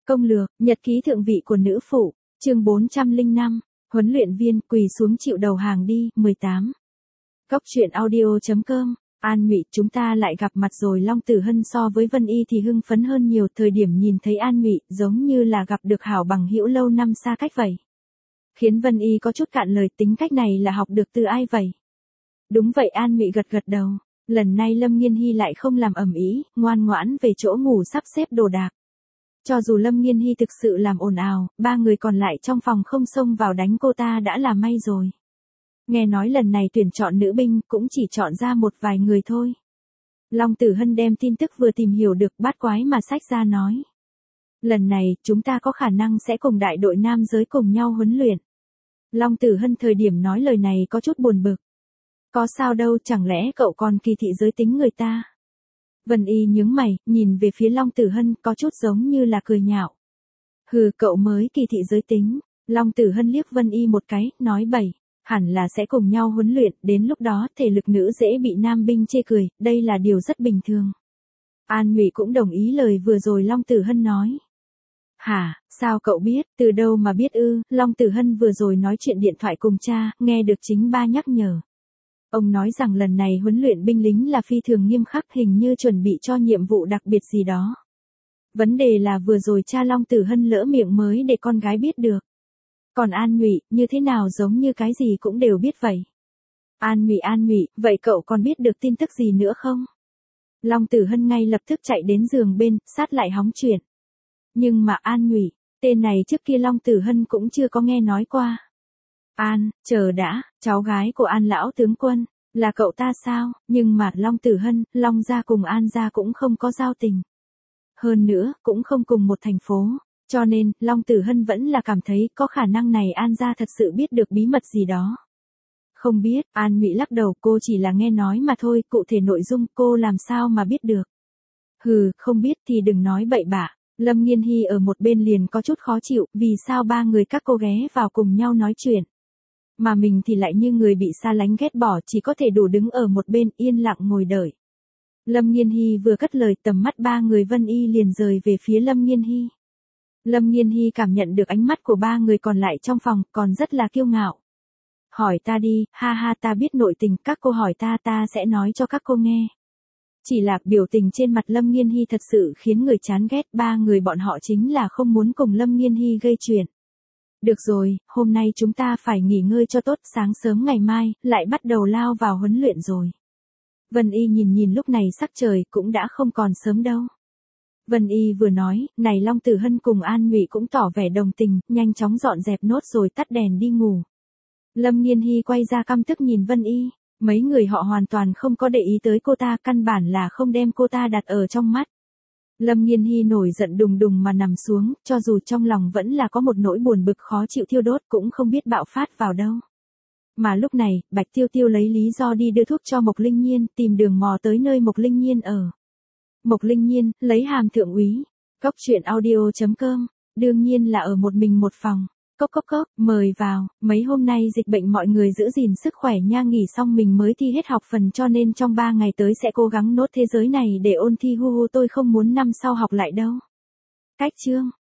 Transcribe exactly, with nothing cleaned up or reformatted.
Công lược, nhật ký thượng vị của nữ phụ, chương bốn trăm lẻ năm, huấn luyện viên quỳ xuống chịu đầu hàng đi, mười tám. Cốc truyện audio chấm com, An Nhụy, chúng ta lại gặp mặt rồi. Long Tử Hân so với Vân Y thì hưng phấn hơn nhiều, thời điểm nhìn thấy An Nhụy giống như là gặp được hảo bằng hữu lâu năm xa cách vậy. Khiến Vân Y có chút cạn lời, tính cách này là học được từ ai vậy? Đúng vậy, An Nhụy gật gật đầu. Lần này Lâm Nghiên Hy lại không làm ầm ĩ, ngoan ngoãn về chỗ ngủ sắp xếp đồ đạc. Cho dù Lâm Nghiên Hy thực sự làm ồn ào, ba người còn lại trong phòng không xông vào đánh cô ta đã là may rồi. Nghe nói lần này tuyển chọn nữ binh cũng chỉ chọn ra một vài người thôi. Long Tử Hân đem tin tức vừa tìm hiểu được bát quái mà xách ra nói. Lần này, chúng ta có khả năng sẽ cùng đại đội nam giới cùng nhau huấn luyện. Long Tử Hân thời điểm nói lời này có chút buồn bực. Có sao đâu, chẳng lẽ cậu còn kỳ thị giới tính người ta? Vân Y nhướng mày, nhìn về phía Long Tử Hân có chút giống như là cười nhạo. Hừ, cậu mới kỳ thị giới tính. Long Tử Hân liếc Vân Y một cái, nói bậy, hẳn là sẽ cùng nhau huấn luyện, đến lúc đó thể lực nữ dễ bị nam binh chê cười, đây là điều rất bình thường. An Nhụy cũng đồng ý lời vừa rồi Long Tử Hân nói. Hả, sao cậu biết, từ đâu mà biết ư? Long Tử Hân vừa rồi nói chuyện điện thoại cùng cha, nghe được chính ba nhắc nhở. Ông nói rằng lần này huấn luyện binh lính là phi thường nghiêm khắc, hình như chuẩn bị cho nhiệm vụ đặc biệt gì đó. Vấn đề là vừa rồi cha Long Tử Hân lỡ miệng mới để con gái biết được. Còn An Nhụy, như thế nào giống như cái gì cũng đều biết vậy. An Nhụy An Nhụy, vậy cậu còn biết được tin tức gì nữa không? Long Tử Hân ngay lập tức chạy đến giường bên, sát lại hóng chuyện. Nhưng mà An Nhụy, tên này trước kia Long Tử Hân cũng chưa có nghe nói qua. An, chờ đã, cháu gái của An lão tướng quân, là cậu ta sao? Nhưng mà Long Tử Hân, Long gia cùng An gia cũng không có giao tình. Hơn nữa, cũng không cùng một thành phố. Cho nên, Long Tử Hân vẫn là cảm thấy có khả năng này An gia thật sự biết được bí mật gì đó. Không biết, An Nhụy lắc đầu, cô chỉ là nghe nói mà thôi, cụ thể nội dung cô làm sao mà biết được. Hừ, không biết thì đừng nói bậy bạ. Lâm Nghiên Hy ở một bên liền có chút khó chịu, vì sao ba người các cô ghé vào cùng nhau nói chuyện. Mà mình thì lại như người bị xa lánh ghét bỏ, chỉ có thể đủ đứng ở một bên yên lặng ngồi đợi. Lâm Nghiên Hy vừa cất lời, tầm mắt ba người Vân Y liền rời về phía Lâm Nghiên Hy. Lâm Nghiên Hy cảm nhận được ánh mắt của ba người còn lại trong phòng, còn rất là kiêu ngạo. Hỏi ta đi, ha ha, ta biết nội tình, các cô hỏi ta ta sẽ nói cho các cô nghe. Chỉ là biểu tình trên mặt Lâm Nghiên Hy thật sự khiến người chán ghét, ba người bọn họ chính là không muốn cùng Lâm Nghiên Hy gây chuyện. Được rồi, hôm nay chúng ta phải nghỉ ngơi cho tốt, sáng sớm ngày mai, lại bắt đầu lao vào huấn luyện rồi. Vân Y nhìn nhìn lúc này sắc trời cũng đã không còn sớm đâu. Vân Y vừa nói, này Long Tử Hân cùng An Nhụy cũng tỏ vẻ đồng tình, nhanh chóng dọn dẹp nốt rồi tắt đèn đi ngủ. Lâm Nghiên Hy quay ra căm tức nhìn Vân Y, mấy người họ hoàn toàn không có để ý tới cô ta, căn bản là không đem cô ta đặt ở trong mắt. Lâm Nghiên Hy nổi giận đùng đùng mà nằm xuống, cho dù trong lòng vẫn là có một nỗi buồn bực khó chịu thiêu đốt cũng không biết bạo phát vào đâu. Mà lúc này, Bạch Tiêu Tiêu lấy lý do đi đưa thuốc cho Mộc Linh Nhiên, tìm đường mò tới nơi Mộc Linh Nhiên ở. Mộc Linh Nhiên, lấy hàm thượng úy. Cốc truyện audio chấm com, đương nhiên là ở một mình một phòng. Cốc cốc cốc, mời vào, mấy hôm nay dịch bệnh mọi người giữ gìn sức khỏe nha, nghỉ xong mình mới thi hết học phần cho nên trong ba ngày tới sẽ cố gắng nốt thế giới này để ôn thi, hu hu, tôi không muốn năm sau học lại đâu. Cách chương.